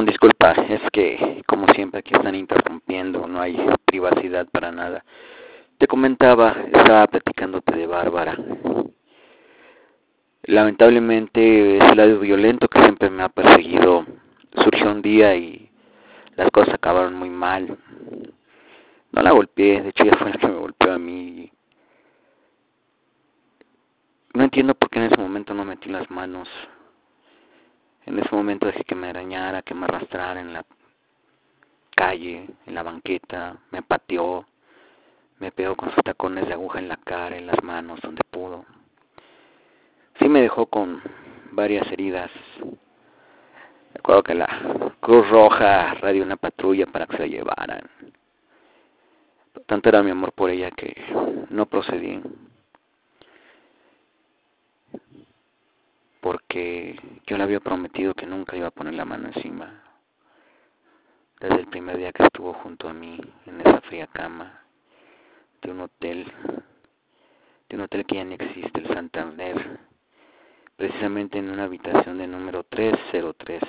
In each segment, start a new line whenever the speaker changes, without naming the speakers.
Perdón, disculpa, es que como siempre aquí están interrumpiendo, no hay privacidad para nada. Te comentaba, estaba platicándote de Bárbara. Lamentablemente ese lado violento que siempre me ha perseguido surgió un día y las cosas acabaron muy mal. No la golpeé, de hecho ella fue la que me golpeó a mí. No entiendo por qué en ese momento no metí las manos. En ese momento dejé que me arañara, que me arrastrara en la calle, en la banqueta, me pateó, me pegó con sus tacones de aguja en la cara, en las manos, donde pudo. Sí me dejó con varias heridas. Recuerdo que la Cruz Roja radió una patrulla para que se la llevaran. Tanto era mi amor por ella que no procedí. Porque yo le había prometido que nunca iba a poner la mano encima. Desde el primer día que estuvo junto a mí en esa fría cama de un hotel que ya no existe, el Santander, precisamente en una habitación de número 303.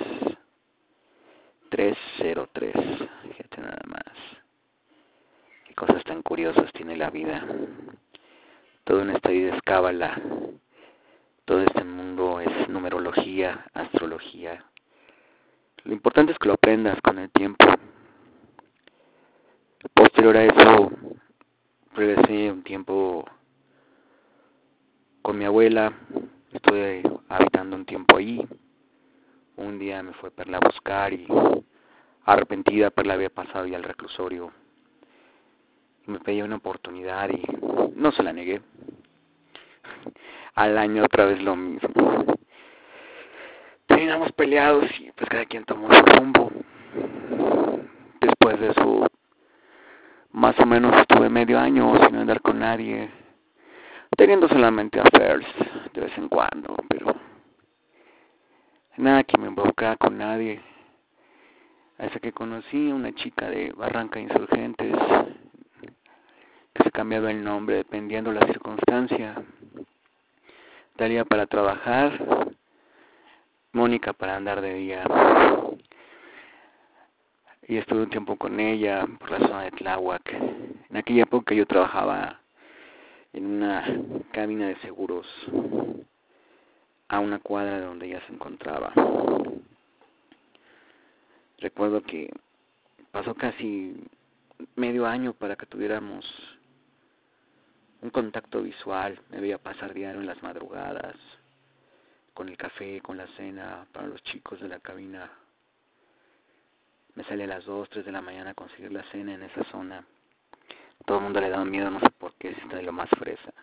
303, fíjate nada más. Qué cosas tan curiosas tiene la vida. Todo en esta vida es cábala. Todo este mundo es numerología, astrología. Lo importante es que lo aprendas con el tiempo. Posterior a eso, regresé un tiempo con mi abuela. Estuve habitando un tiempo ahí. Un día me fue Perla a buscar y arrepentida Perla había pasado ya al reclusorio. Y me pedía una oportunidad y no se la negué. Al año otra vez lo mismo. Terminamos peleados y pues cada quien tomó su rumbo. Después de eso, más o menos estuve medio año sin andar con nadie, teniendo solamente affairs de vez en cuando, pero nada que me involucrara con nadie. Hasta que conocí a una chica de Barranca Insurgentes, que se cambiaba el nombre dependiendo la circunstancia. Dalia para trabajar, Mónica para andar de día. Y estuve un tiempo con ella por la zona de Tláhuac. En aquella época yo trabajaba en una cabina de seguros a una cuadra de donde ella se encontraba. Recuerdo que pasó casi medio año para que tuviéramos un contacto visual. Me veía pasar diario en las madrugadas, con el café, con la cena para los chicos de la cabina. Me salía a las 2, 3 de la mañana a conseguir la cena en esa zona. Todo el mundo le daba miedo, no sé por qué, si está de lo más fresa.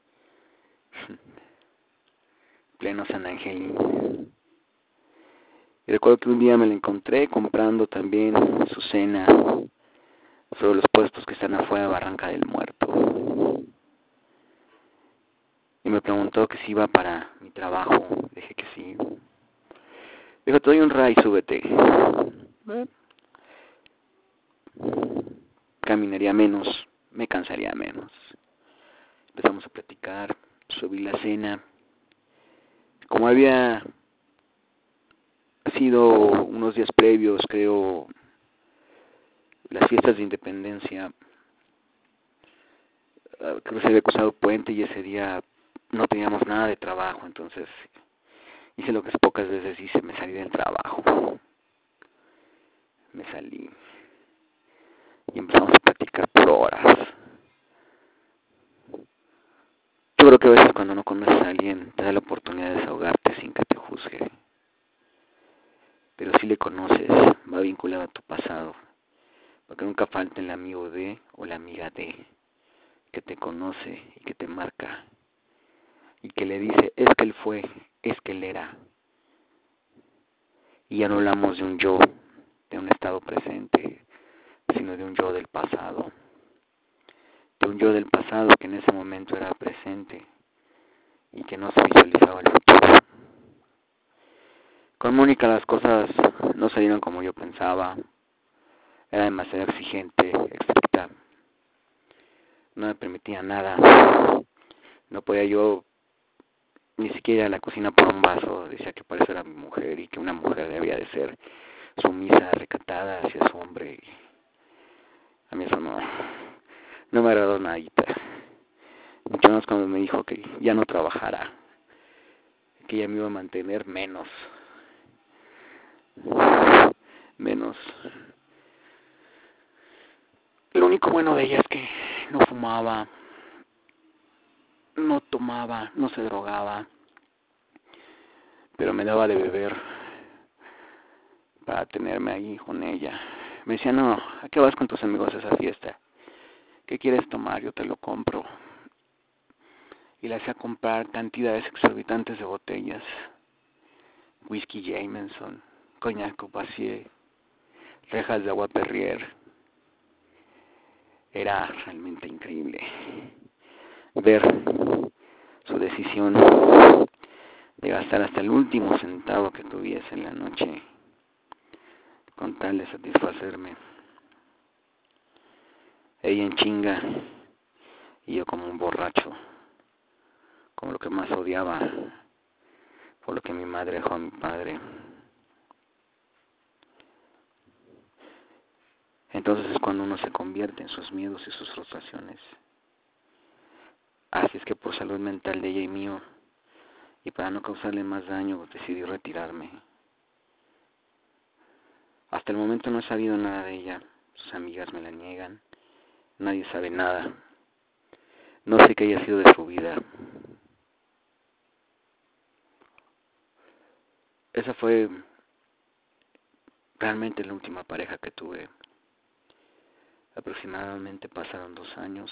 Pleno San Angelín. Y recuerdo que un día me la encontré comprando también su cena sobre los puestos que están afuera de Barranca del Muerto. Y me preguntó que si iba para mi trabajo. Dije que sí. Dijo, te doy un ray, súbete. Caminaría menos, me cansaría menos. Empezamos a platicar, subí la cena. Como había sido unos días previos, creo, las fiestas de independencia, creo que se había cruzado puente y ese día no teníamos nada de trabajo, entonces hice lo que pocas veces hice, me salí del trabajo. Me salí y empezamos a platicar por horas. Yo creo que a veces cuando no conoces a alguien te da la oportunidad de desahogarte sin que te juzgue. Pero si le conoces, va vinculado a tu pasado, porque nunca falta el amigo de o la amiga de que te conoce y que te marca y que le dice, es que él fue, es que él era. Y ya no hablamos de un yo, de un estado presente, sino de un yo del pasado. De un yo del pasado que en ese momento era presente y que no se visualizaba el futuro. Con Mónica las cosas no salieron como yo pensaba. Era demasiado exigente, estricta. No me permitía nada. No podía yo ni siquiera ir a la cocina por un vaso. Decía que para eso era mi mujer y que una mujer debía de ser sumisa, recatada hacia su hombre. A mí eso no me agradó nadita. Mucho más cuando me dijo que ya no trabajara, que ya me iba a mantener menos. Lo único bueno de ella es que no fumaba, no tomaba, no se drogaba, pero me daba de beber para tenerme ahí con ella. Me decía, no, ¿a qué vas con tus amigos a esa fiesta? ¿Qué quieres tomar? Yo te lo compro. Y le hacía comprar cantidades exorbitantes de botellas. Whisky Jameson, Cognac Courvoisier, rejas de agua Perrier. Era realmente increíble ver su decisión de gastar hasta el último centavo que tuviese en la noche con tal de satisfacerme. Ella en chinga y yo como un borracho, como lo que más odiaba, por lo que mi madre dejó a mi padre. Entonces es cuando uno se convierte en sus miedos y sus frustraciones. Así es que por salud mental de ella y mío, y para no causarle más daño, decidí retirarme. Hasta el momento no he sabido nada de ella. Sus amigas me la niegan. Nadie sabe nada. No sé qué haya sido de su vida. Esa fue realmente la última pareja que tuve. Aproximadamente pasaron 2 años.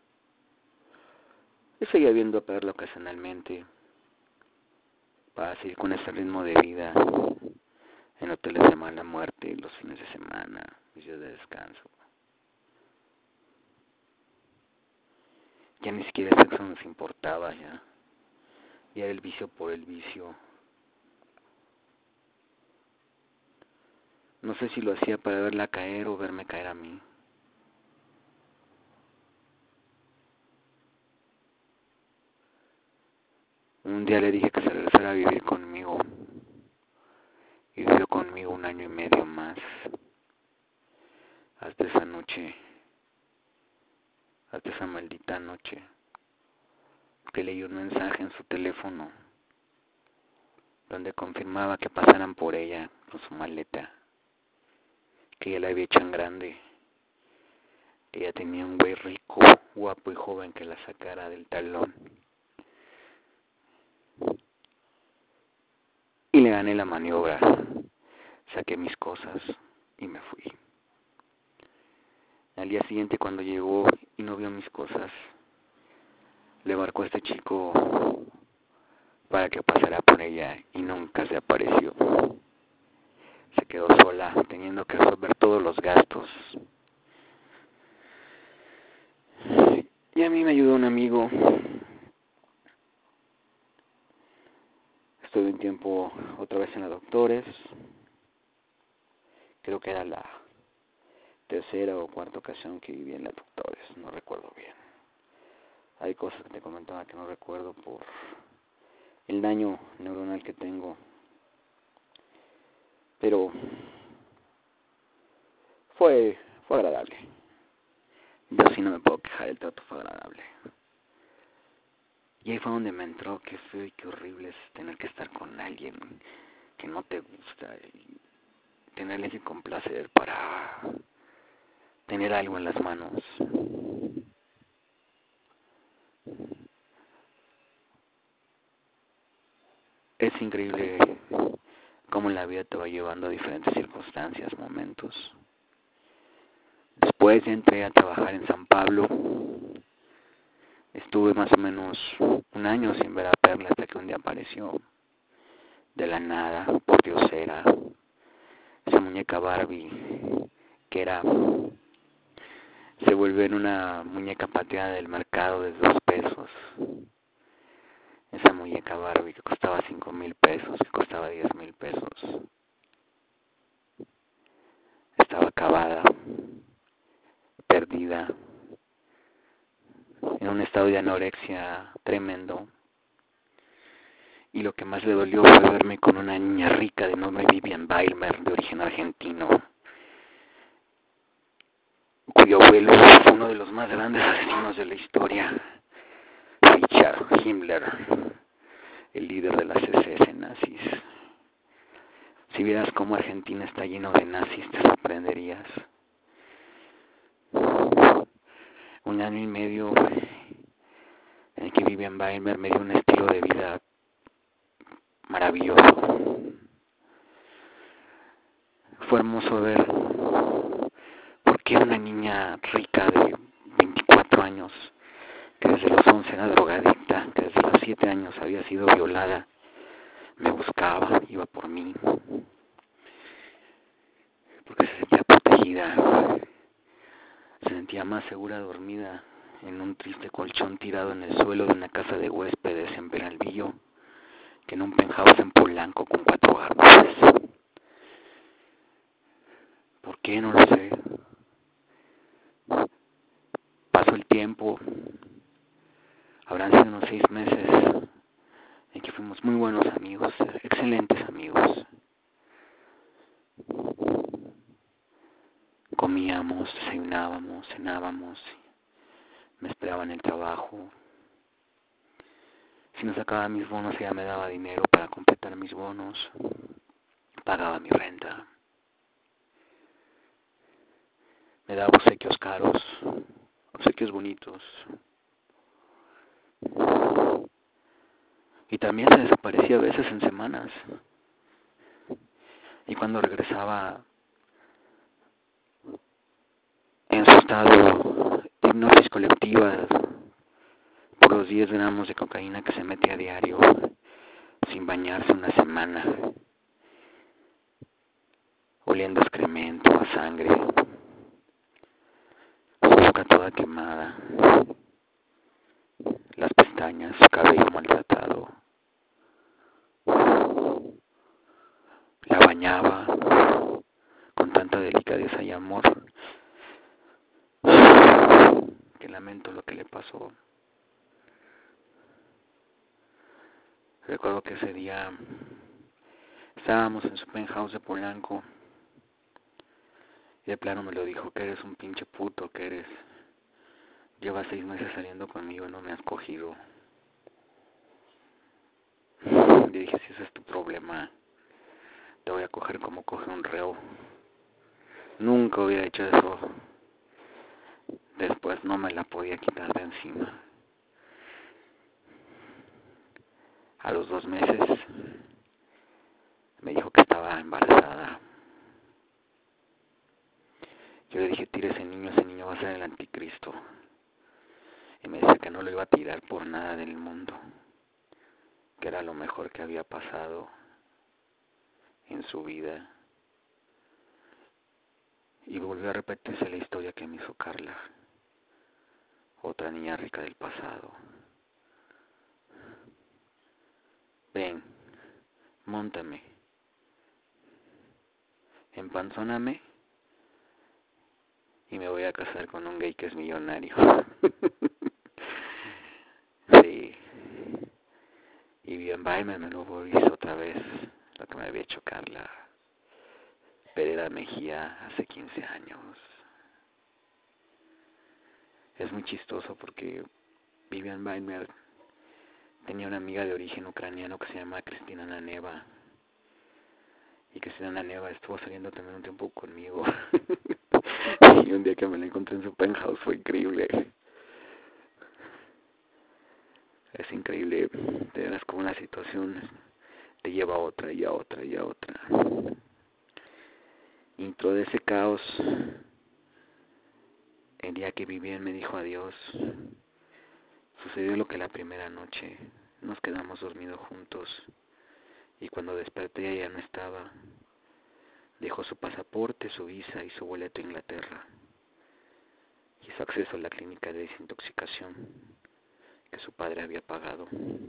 Yo seguía viendo a Perla ocasionalmente para seguir con ese ritmo de vida en hoteles de mala muerte, los fines de semana, mis días de descanso. Ya ni siquiera el sexo nos importaba, ya era el vicio por el vicio. No sé si lo hacía para verla caer o verme caer a mí. Un día le dije que se regresara a vivir conmigo y vivió conmigo 1 año y medio más. Hasta esa noche, hasta esa maldita noche, que leí un mensaje en su teléfono donde confirmaba que pasaran por ella con su maleta, que ella la había hecho en grande, que ella tenía un güey rico, guapo y joven que la sacara del talón. Y le gané la maniobra, saqué mis cosas y me fui. Al día siguiente, cuando llegó y no vio mis cosas, le marcó a este chico para que pasara por ella y nunca se apareció. Se quedó sola, teniendo que resolver todos los gastos. Y a mí me ayudó un amigo. Estuve un tiempo otra vez en la Doctores. Creo que era la 3ª o 4ª ocasión que viví en la Doctores, no recuerdo bien. Hay cosas que te comentaba que no recuerdo por el daño neuronal que tengo. Pero fue agradable. Yo sí no me puedo quejar, el trato fue agradable. Y ahí fue donde me entró qué feo y qué horrible es tener que estar con alguien que no te gusta y tenerle que complacer para tener algo en las manos. Es increíble cómo la vida te va llevando a diferentes circunstancias, momentos. Después entré a trabajar en San Pablo. Estuve más o menos 1 año sin ver a Perla hasta que un día apareció de la nada, por diosera, esa muñeca Barbie que se volvió en una muñeca pateada del mercado de 2 pesos. Esa muñeca Barbie que costaba 5,000 pesos, que costaba 10,000 pesos. Estaba acabada, perdida, en un estado de anorexia tremendo. Y lo que más le dolió fue verme con una niña rica de nombre Vivian Bailmer, de origen argentino, cuyo abuelo fue uno de los más grandes asesinos de la historia, Richard Himmler, el líder de las SS nazis. Si vieras cómo Argentina está lleno de nazis, te sorprenderías. 1 año y medio en el que Vivian Bailmer me dio un estilo de vida maravilloso. Fue hermoso ver por qué una niña rica de 24 años, que desde los 11 era drogadicta, que desde los 7 años había sido violada, me buscaba, iba por mí, porque se sentía protegida, se sentía más segura dormida en un triste colchón tirado en el suelo de una casa de huéspedes en Peralvillo que en un penthouse en Polanco con 4 árboles. ¿Por qué? No lo sé. Pasó el tiempo, habrán sido unos 6 meses en que fuimos muy buenos amigos, excelentes amigos. Comíamos, desayunábamos, cenábamos, me esperaba en el trabajo. Si no sacaba mis bonos, ella me daba dinero para completar mis bonos, pagaba mi renta, me daba obsequios caros, obsequios bonitos. Y también se desaparecía a veces en semanas. Y cuando regresaba en su estado de hipnosis colectiva por los 10 gramos de cocaína que se mete a diario, sin bañarse una semana, oliendo a excremento, a sangre, su boca toda quemada, las pestañas, su cabello maltratado. La bañaba con tanta delicadeza y amor que lamento lo que le pasó. Recuerdo que ese día estábamos en su penthouse de Polanco y de plano me lo dijo, que eres un pinche puto, que eres. Llevas 6 meses saliendo conmigo y no me has cogido. Le dije, si ese es tu problema, te voy a coger como coge un reo. Nunca hubiera hecho eso. Después no me la podía quitar de encima. A los 2 meses me dijo que estaba embarazada. Yo le dije, tira ese niño va a ser el anticristo. Y me dice que no lo iba a tirar por nada del mundo, que era lo mejor que había pasado en su vida. Y volvió a repetirse la historia que me hizo Carla, otra niña rica del pasado. Ven, móntame, empanzóname y me voy a casar con un gay que es millonario. Sí. Y bien, Baime me lo hizo otra vez, lo que me había hecho Carla Pereda Mejía hace 15 años. Es muy chistoso porque Vivian Bailmer tenía una amiga de origen ucraniano que se llama Cristina Naneva. Y Cristina Naneva estuvo saliendo también un tiempo conmigo. Y un día que me la encontré en su penthouse fue increíble. Es increíble, te verás como una situación te lleva a otra y a otra y a otra. Dentro de ese caos, el día que Vivian me dijo adiós, sucedió lo que la primera noche. Nos quedamos dormidos juntos y cuando desperté ella no estaba. Dejó su pasaporte, su visa y su boleto a Inglaterra y su acceso a la clínica de desintoxicación que su padre había pagado.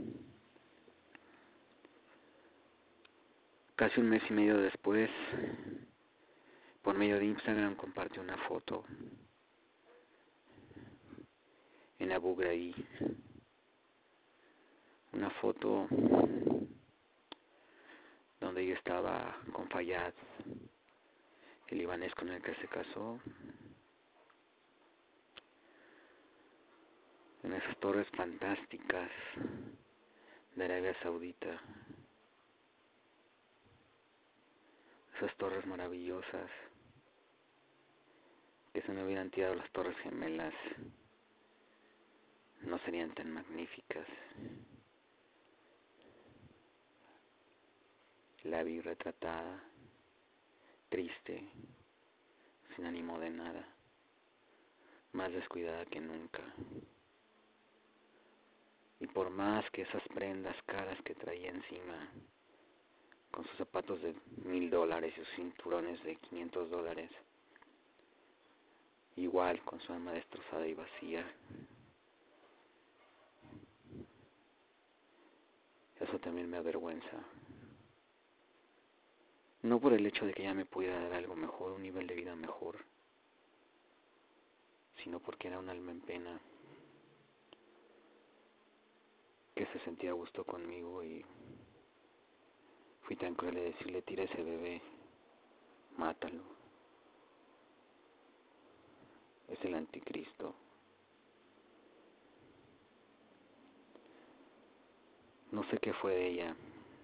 Casi 1 mes y medio después, por medio de Instagram compartió una foto en Abu Ghraib, una foto donde yo estaba con Fayad, el libanés con el que se casó, en esas torres fantásticas de Arabia Saudita, esas torres maravillosas, que si no hubieran tirado las torres gemelas, no serían tan magníficas. La vi retratada, triste, sin ánimo de nada, más descuidada que nunca. Y por más que esas prendas caras que traía encima, con sus zapatos de $1,000 y sus cinturones de $500, igual con su alma destrozada y vacía, eso también me avergüenza. No por el hecho de que ella me pudiera dar algo mejor, un nivel de vida mejor, sino porque era un alma en pena, que se sentía a gusto conmigo, y fui tan cruel de decirle: tira ese bebé, mátalo, es el anticristo. No sé qué fue de ella,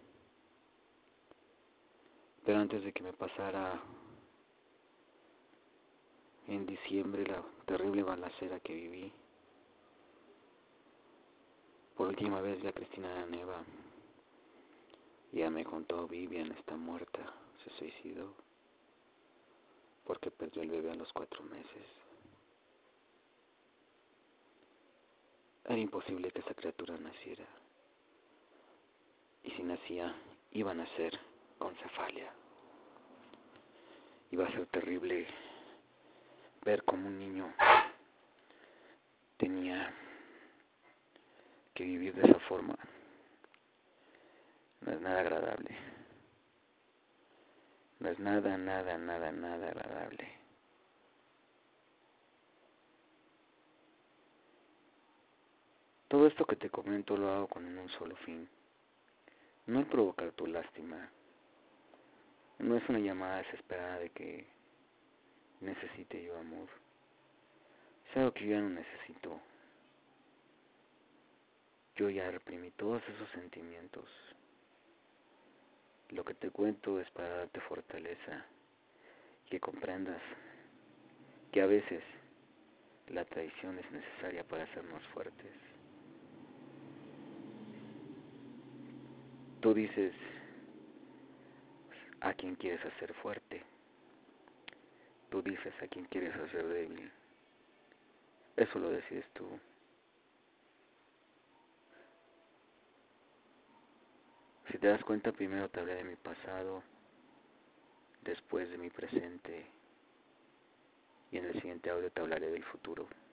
pero antes de que me pasara en diciembre la terrible balacera que viví, por última vez vi a Cristina Neva. Y ella me contó: Vivian está muerta, se suicidó porque perdió el bebé a los 4 meses. Era imposible que esa criatura naciera, y si nacía, iba a nacer con cefalia. Iba a ser terrible ver cómo un niño tenía que vivir de esa forma. No es nada agradable. No es nada agradable. Todo esto que te comento lo hago con un solo fin: no el provocar tu lástima. No es una llamada desesperada de que necesite yo amor. Es algo que yo ya no necesito. Yo ya reprimí todos esos sentimientos. Lo que te cuento es para darte fortaleza, que comprendas que a veces la traición es necesaria para hacernos fuertes. Tú dices a quién quieres hacer fuerte. Tú dices a quién quieres hacer débil. Eso lo decides tú. Si te das cuenta, primero te hablé de mi pasado, después de mi presente, y en el siguiente audio te hablaré del futuro.